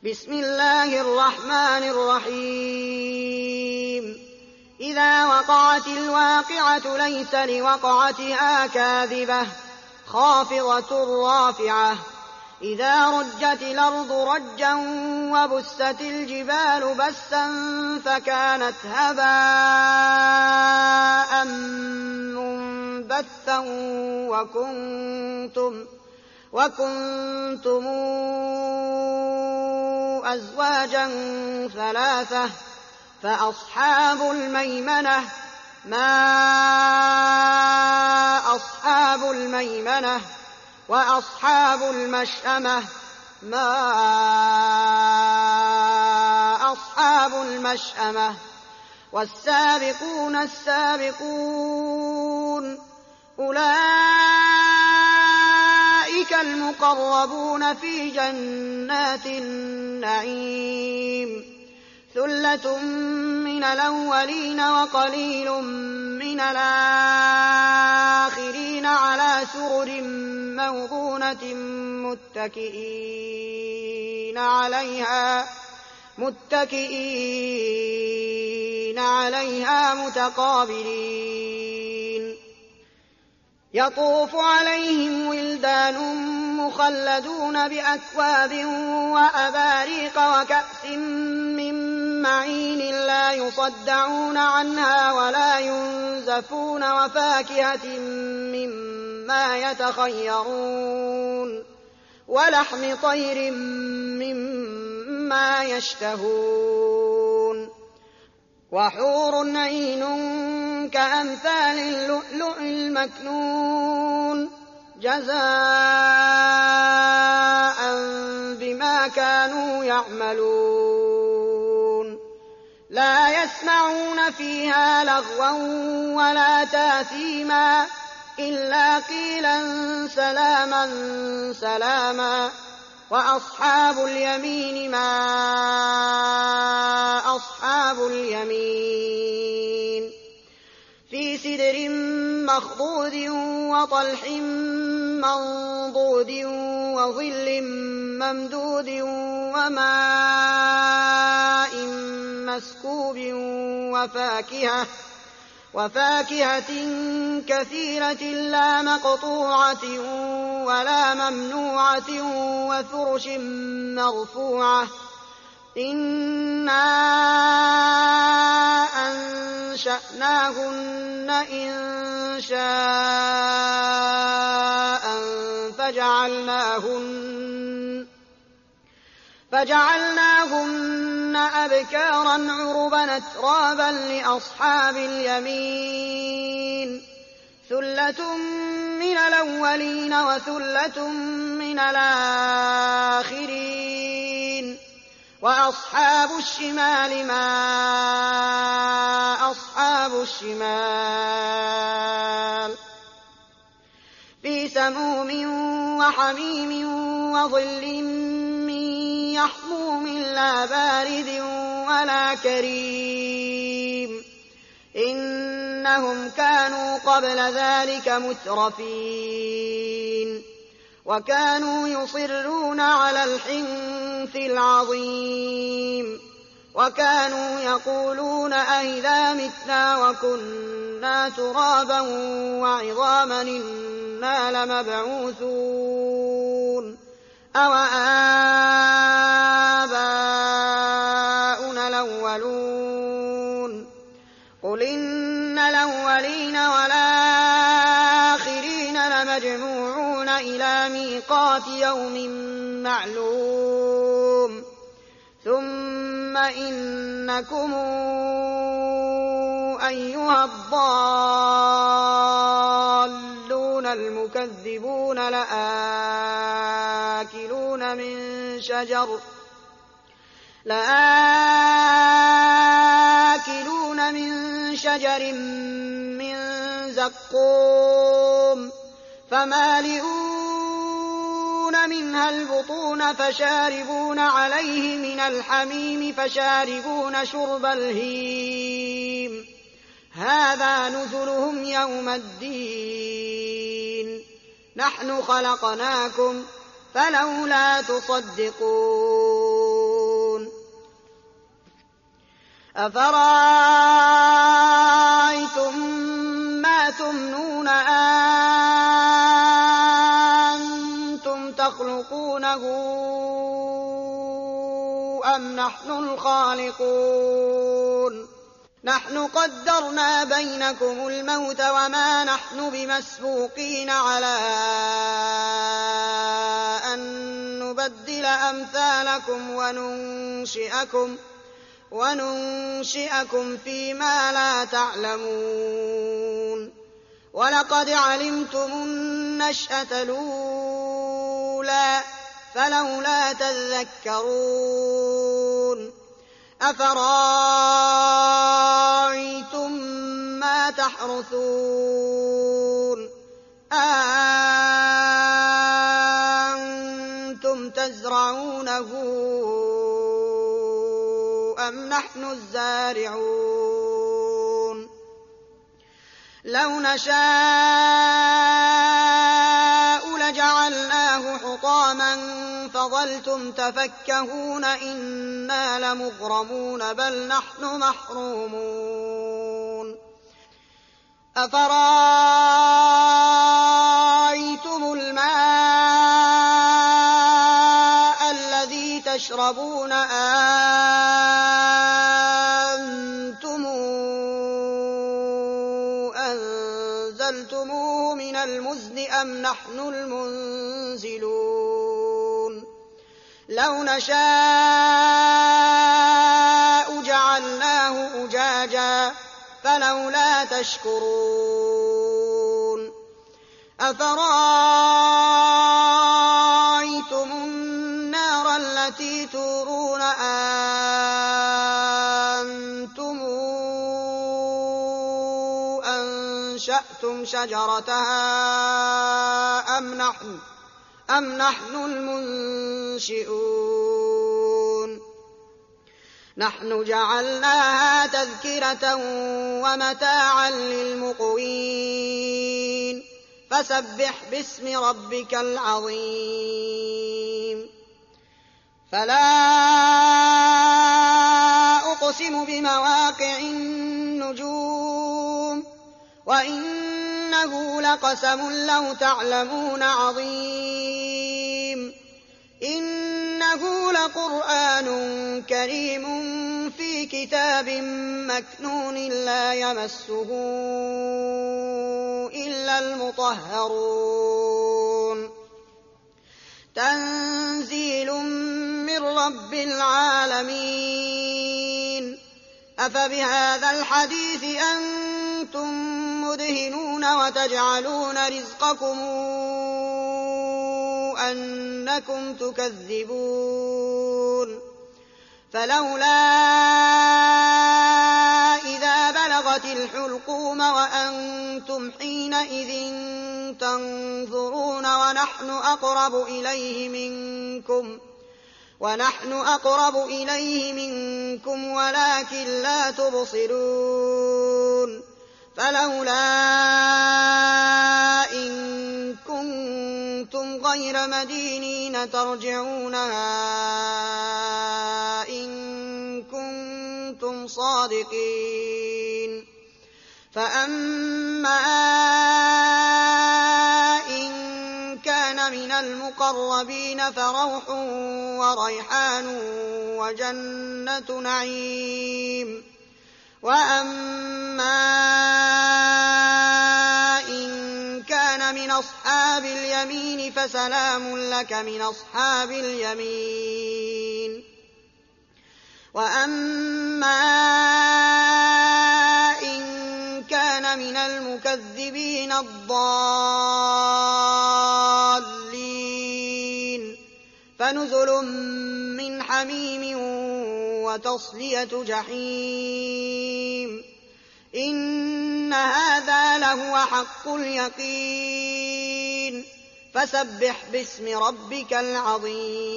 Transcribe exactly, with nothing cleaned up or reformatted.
بسم الله الرحمن الرحيم إذا وقعت الواقعة ليس لوقعتها كاذبة خافضة رافعة إذا رجت الأرض رجا وبست الجبال بسا فكانت هباء منبثا وكنتم, وكنتم أزواجا ثلاثة فأصحاب الميمنة ما أصحاب الميمنة وأصحاب المشأمة ما أصحاب المشأمة والسابقون السابقون أولئك المقربون في جنات النعيم ثلة من الأولين وقليل من الآخرين على سرر موضونة متكئين عليها متكئين عليها متقابلين يطوف عليهم ولدان مخلدون بأكواب وأباريق وكأس من معين لا يصدعون عنها ولا ينزفون وفاكهة مما يتخيرون ولحم طير مما يشتهون وحور عين كأمثال اللؤلؤ المكنون جزاء بما كانوا يعملون لا يسمعون فيها لغوا ولا تاثيما إلا قيلا سلاما سلاما وأصحاب اليمين ما أصحاب اليمين في سدر مخضود وطلح منضود وظل ممدود وماء مسكوب وفاكهة وفاكهة كثيرة لا مقطوعة ولا ممنوعة وفرش مرفوعة إنا أنشأناهن إن شاء فجعلناهن, فجعلناهن أبكارا عربا أترابا لأصحاب اليمين ثلة من الأولين وثلة من الآخرين وأصحاب الشمال ما أصحاب الشمال في سموم وحميم وظل من يحموم لا بارد ولا كريم إنهم كانوا قبل ذلك مترفين وكانوا يصرون على الحنث العظيم وكانوا يقولون أئذا متنا وكنا ترابا وعظاما إنا لمبعوثون أوآباؤنا الأولون قل إن الأولين والآخرين لمجموعون إلى ميقات يوم معلوم ثم إنكم أيها الضالون المكذبون لآكلون من شجر لآكلون من شجر من زقوم فمالئون منها البطون فشاربون عليه من الحميم فشاربون شرب الهيم هذا نزلهم يوم الدين نحن خلقناكم فلولا تصدقون أفرأيتم ما تمنون أأنتم تخلقونه أم نحن الخالقون نحن قدرنا بينكم الموت وما نحن بمسبوقين على أن نبدل أمثالكم وننشئكم, وننشئكم فيما لا تعلمون ولقد علمتم النشأة الأولى فلولا تذكرون أفرأيتم ما تحرثون أأنتم تزرعونه أم نحن الزارعون لو نشاء لجعلناه حطاما فظلتم تفكهون إنا لمغرمون بل نحن محرومون أفرأيتم الماء الذي تشربون أأنتم أنزلتموه من المزن أم نحن المنزلون لو نشاء جعلناه أجاجا فلولا تشكرون أفرأيتم النار التي تورون أأنتم أنشأتم شجرتها أم نحن أم نحن المنشئون نحن جعلناها تذكرة ومتاعا للمقوين فسبح باسم ربك العظيم فلا أقسم بمواقع النجوم وإنه لقسم لو تعلمون عظيم إنه لقرآن كريم في كتاب مكنون لا يمسه إلا المطهرون تنزيل من رب العالمين أفبهذا الحديث أنتم مدهنون وتجعلون رزقكم أنكم تكذبون فلولا إذا بلغت الحلقوم وأنتم حينئذ تنظرون ونحن أقرب إليه منكم ونحن أقرب إليه منكم ولكن لا تبصرون فلولا إن كنتم غير مدينين ترجعونها إن كنتم صادقين فأما إن كان من المقربين فروح وريحان وجنة نعيم وأما إن كان من أصحاب اليمين فسلام لك من أصحاب اليمين وأما إن كان من المكذبين الضالين فنزل من حميم وتصلية جحيم إن هذا لهو حق اليقين فسبح باسم ربك العظيم